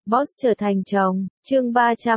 Boss trở thành chồng, chương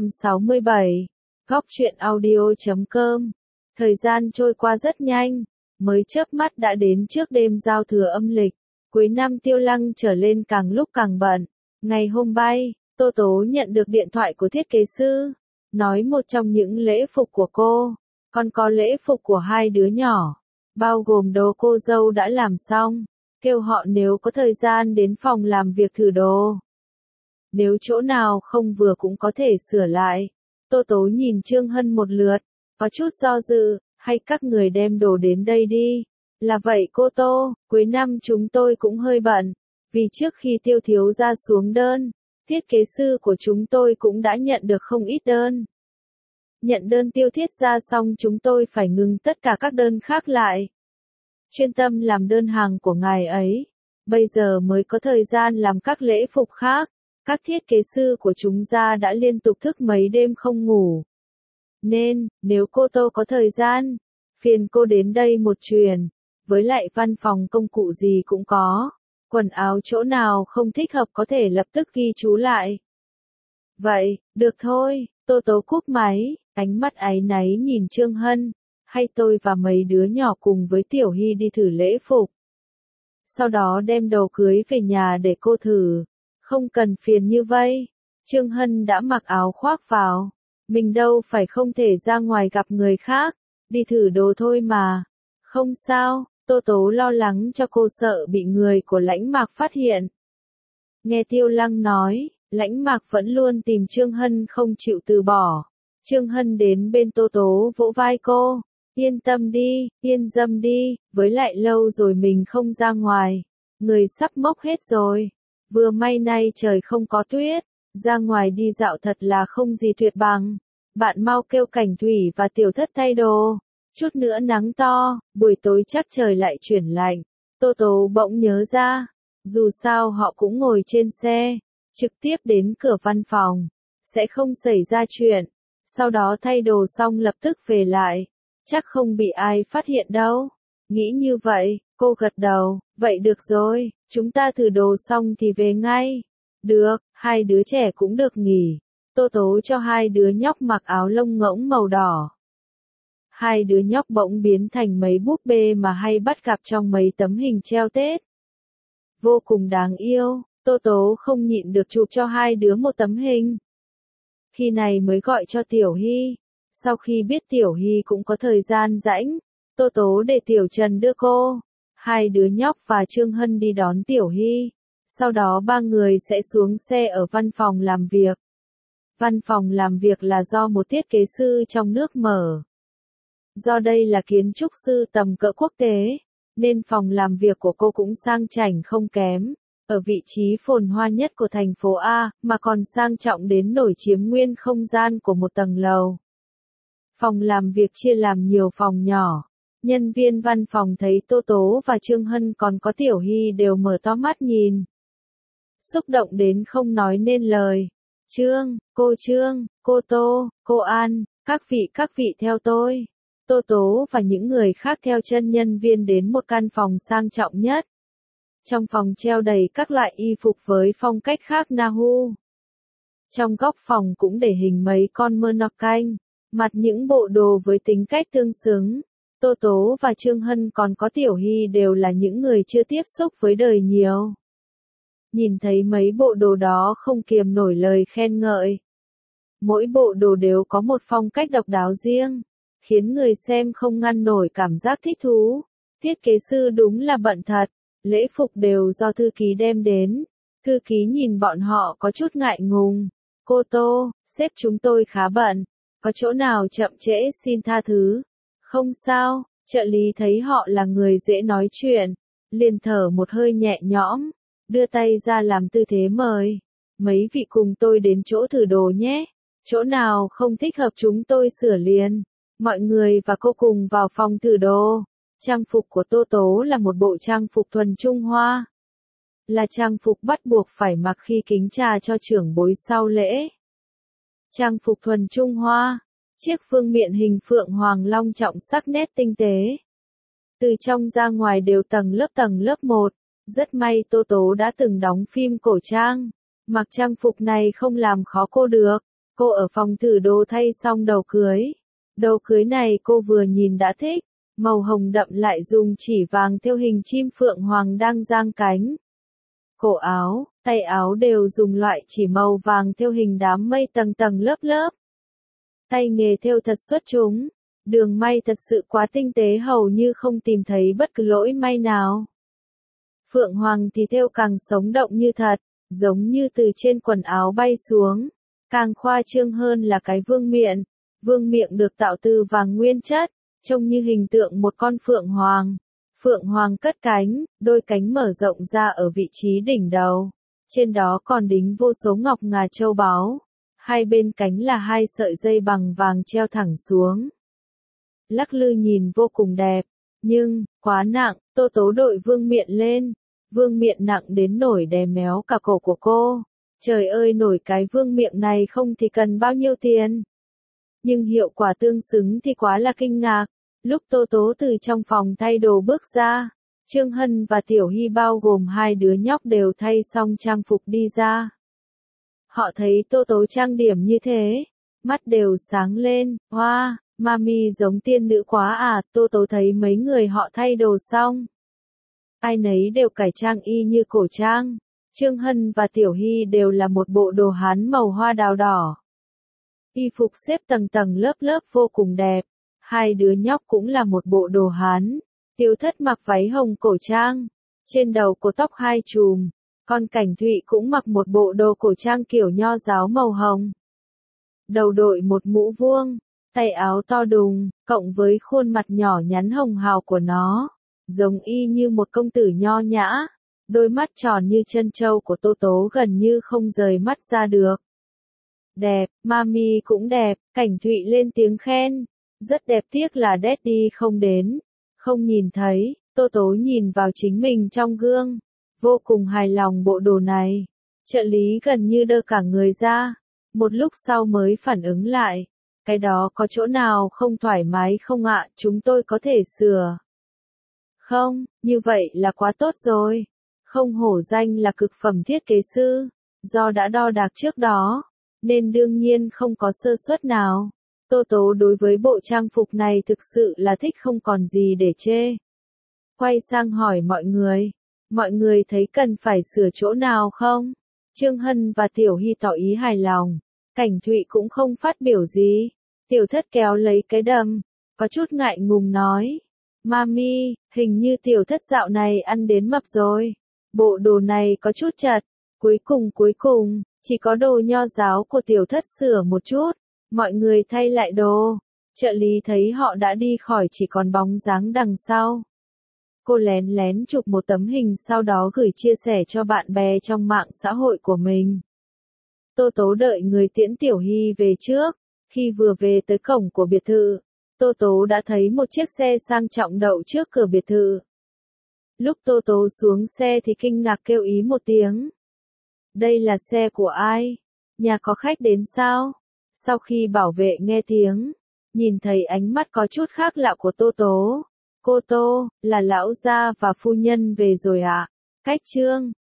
367, góc truyện audio.com. Thời gian trôi qua rất nhanh, mới chớp mắt đã đến trước đêm giao thừa âm lịch. Cuối năm Tiêu Lăng trở lên càng lúc càng bận. Ngày hôm bay, Tô Tố nhận được điện thoại của thiết kế sư, nói một trong những lễ phục của cô, còn có lễ phục của hai đứa nhỏ, bao gồm đồ cô dâu đã làm xong, kêu họ nếu có thời gian đến phòng làm việc thử đồ. Nếu chỗ nào không vừa cũng có thể sửa lại. Tô Tố nhìn Trương Hân một lượt, có chút do dự, hay các người đem đồ đến đây đi. Là vậy cô Tô, cuối năm chúng tôi cũng hơi bận, vì trước khi Tiêu thiếu gia xuống đơn, thiết kế sư của chúng tôi cũng đã nhận được không ít đơn. Nhận đơn Tiêu thiết gia xong chúng tôi phải ngừng tất cả các đơn khác lại. Chuyên tâm làm đơn hàng của ngài ấy, bây giờ mới có thời gian làm các lễ phục khác. Các thiết kế sư của chúng ta đã liên tục thức mấy đêm không ngủ. Nên, nếu cô Tô có thời gian, phiền cô đến đây một chuyến, với lại văn phòng công cụ gì cũng có. Quần áo chỗ nào không thích hợp có thể lập tức ghi chú lại. Vậy, được thôi, Tô Tố cúp máy, ánh mắt áy náy nhìn Trương Hân, hay tôi và mấy đứa nhỏ cùng với Tiểu Hy đi thử lễ phục. Sau đó đem đồ cưới về nhà để cô thử. Không cần phiền như vậy, Trương Hân đã mặc áo khoác vào, mình đâu phải không thể ra ngoài gặp người khác, đi thử đồ thôi mà. Không sao, Tô Tố lo lắng cho cô sợ bị người của Lãnh Mạc phát hiện. Nghe Tiêu Lăng nói, Lãnh Mạc vẫn luôn tìm Trương Hân không chịu từ bỏ. Trương Hân đến bên Tô Tố vỗ vai cô, yên tâm đi, yên tâm đi, với lại lâu rồi mình không ra ngoài, người sắp mốc hết rồi. Vừa may nay trời không có tuyết, ra ngoài đi dạo thật là không gì tuyệt bằng. Bạn mau kêu Cảnh Thủy và Tiểu Thất thay đồ. Chút nữa nắng to, buổi tối chắc trời lại chuyển lạnh. Tô Tố bỗng nhớ ra, dù sao họ cũng ngồi trên xe, trực tiếp đến cửa văn phòng, sẽ không xảy ra chuyện. Sau đó thay đồ xong lập tức về lại, chắc không bị ai phát hiện đâu. Nghĩ như vậy, cô gật đầu, vậy được rồi, chúng ta thử đồ xong thì về ngay. Được, hai đứa trẻ cũng được nghỉ. Tô Tố cho hai đứa nhóc mặc áo lông ngỗng màu đỏ. Hai đứa nhóc bỗng biến thành mấy búp bê mà hay bắt gặp trong mấy tấm hình treo Tết. Vô cùng đáng yêu, Tô Tố không nhịn được chụp cho hai đứa một tấm hình. Khi này mới gọi cho Tiểu Hy. Sau khi biết Tiểu Hy cũng có thời gian rảnh, Tô Tố để Tiểu Trần đưa cô. Hai đứa nhóc và Trương Hân đi đón Tiểu Hy. Sau đó ba người sẽ xuống xe ở văn phòng làm việc. Văn phòng làm việc là do một thiết kế sư trong nước mở. Do đây là kiến trúc sư tầm cỡ quốc tế, nên phòng làm việc của cô cũng sang chảnh không kém. Ở vị trí phồn hoa nhất của thành phố A, mà còn sang trọng đến nổi chiếm nguyên không gian của một tầng lầu. Phòng làm việc chia làm nhiều phòng nhỏ. Nhân viên văn phòng thấy Tô Tố và Trương Hân còn có Tiểu Hy đều mở to mắt nhìn. Xúc động đến không nói nên lời. Trương, cô Tô, cô An, các vị theo tôi. Tô Tố và những người khác theo chân nhân viên đến một căn phòng sang trọng nhất. Trong phòng treo đầy các loại y phục với phong cách khác Nahu. Trong góc phòng cũng để hình mấy con mơ nọc canh, mặt những bộ đồ với tính cách tương xứng. Tô Tố và Trương Hân còn có Tiểu Hy đều là những người chưa tiếp xúc với đời nhiều. Nhìn thấy mấy bộ đồ đó không kiềm nổi lời khen ngợi. Mỗi bộ đồ đều có một phong cách độc đáo riêng, khiến người xem không ngăn nổi cảm giác thích thú. Thiết kế sư đúng là bận thật, lễ phục đều do thư ký đem đến. Thư ký nhìn bọn họ có chút ngại ngùng. Cô Tô, sếp chúng tôi khá bận, có chỗ nào chậm trễ xin tha thứ. Không sao, trợ lý thấy họ là người dễ nói chuyện, liền thở một hơi nhẹ nhõm, đưa tay ra làm tư thế mời. Mấy vị cùng tôi đến chỗ thử đồ nhé, chỗ nào không thích hợp chúng tôi sửa liền. Mọi người và cô cùng vào phòng thử đồ. Trang phục của Tô Tố là một bộ trang phục thuần Trung Hoa. Là trang phục bắt buộc phải mặc khi kính trà cho trưởng bối sau lễ. Trang phục thuần Trung Hoa. Chiếc vương miện hình phượng hoàng long trọng sắc nét tinh tế. Từ trong ra ngoài đều tầng lớp một. Rất may Tô Tố đã từng đóng phim cổ trang. Mặc trang phục này không làm khó cô được. Cô ở phòng thử đồ thay xong đầu cưới. Đầu cưới này cô vừa nhìn đã thích. Màu hồng đậm lại dùng chỉ vàng thêu hình chim phượng hoàng đang giang cánh. Cổ áo, tay áo đều dùng loại chỉ màu vàng thêu hình đám mây tầng tầng lớp lớp. Tay nghề thêu thật xuất chúng. Đường may thật sự quá tinh tế hầu như không tìm thấy bất cứ lỗi may nào. Phượng hoàng thì thêu càng sống động như thật, giống như từ trên quần áo bay xuống. Càng khoa trương hơn là cái vương miện. Vương miện được tạo từ vàng nguyên chất, trông như hình tượng một con phượng hoàng. Phượng hoàng cất cánh, đôi cánh mở rộng ra ở vị trí đỉnh đầu. Trên đó còn đính vô số ngọc ngà châu báu. Hai bên cánh là hai sợi dây bằng vàng treo thẳng xuống. Lắc lư nhìn vô cùng đẹp, nhưng, quá nặng, Tô Tố đội vương miện lên. Vương miện nặng đến nổi đè méo cả cổ của cô. Trời ơi nổi cái vương miện này không thì cần bao nhiêu tiền. Nhưng hiệu quả tương xứng thì quá là kinh ngạc. Lúc Tô Tố từ trong phòng thay đồ bước ra, Trương Hân và Tiểu Hy bao gồm hai đứa nhóc đều thay xong trang phục đi ra. Họ thấy Tô Tố trang điểm như thế, mắt đều sáng lên, hoa, mami giống tiên nữ quá à. Tô Tố thấy mấy người họ thay đồ xong. Ai nấy đều cải trang y như cổ trang. Trương Hân và Tiểu Hy đều là một bộ đồ Hán màu hoa đào đỏ. Y phục xếp tầng tầng lớp lớp vô cùng đẹp. Hai đứa nhóc cũng là một bộ đồ Hán. Tiểu Thất mặc váy hồng cổ trang. Trên đầu cột tóc hai chùm. Còn Cảnh Thụy cũng mặc một bộ đồ cổ trang kiểu nho giáo màu hồng. Đầu đội một mũ vuông, tay áo to đùng, cộng với khuôn mặt nhỏ nhắn hồng hào của nó. Giống y như một công tử nho nhã. Đôi mắt tròn như chân trâu của Tô Tố gần như không rời mắt ra được. Đẹp, mami cũng đẹp, Cảnh Thụy lên tiếng khen. Rất đẹp, tiếc là Daddy không đến. Không nhìn thấy, Tô Tố nhìn vào chính mình trong gương. Vô cùng hài lòng bộ đồ này. Trợ lý gần như đơ cả người ra. Một lúc sau mới phản ứng lại. Cái đó có chỗ nào không thoải mái không ạ, chúng tôi có thể sửa. Không, như vậy là quá tốt rồi. Không hổ danh là cực phẩm thiết kế sư. Do đã đo đạc trước đó, nên đương nhiên không có sơ suất nào. Tô Tố đối với bộ trang phục này thực sự là thích không còn gì để chê. Quay sang hỏi mọi người. Mọi người thấy cần phải sửa chỗ nào không? Trương Hân và Tiểu Hy tỏ ý hài lòng. Cảnh Thụy cũng không phát biểu gì. Tiểu Thất kéo lấy cái đầm. Có chút ngại ngùng nói. Mami, hình như Tiểu Thất dạo này ăn đến mập rồi. Bộ đồ này có chút chật. Cuối cùng, chỉ có đồ nho giáo của Tiểu Thất sửa một chút. Mọi người thay lại đồ. Trợ lý thấy họ đã đi khỏi chỉ còn bóng dáng đằng sau. Cô lén lén chụp một tấm hình sau đó gửi chia sẻ cho bạn bè trong mạng xã hội của mình. Tô Tố đợi người tiễn Tiểu Hy về trước. Khi vừa về tới cổng của biệt thự, Tô Tố đã thấy một chiếc xe sang trọng đậu trước cửa biệt thự. Lúc Tô Tố xuống xe thì kinh ngạc kêu ý một tiếng. Đây là xe của ai? Nhà có khách đến sao? Sau khi bảo vệ nghe tiếng, nhìn thấy ánh mắt có chút khác lạ của Tô Tố. Cô Tô, là lão gia và phu nhân về rồi ạ? Cách Trương,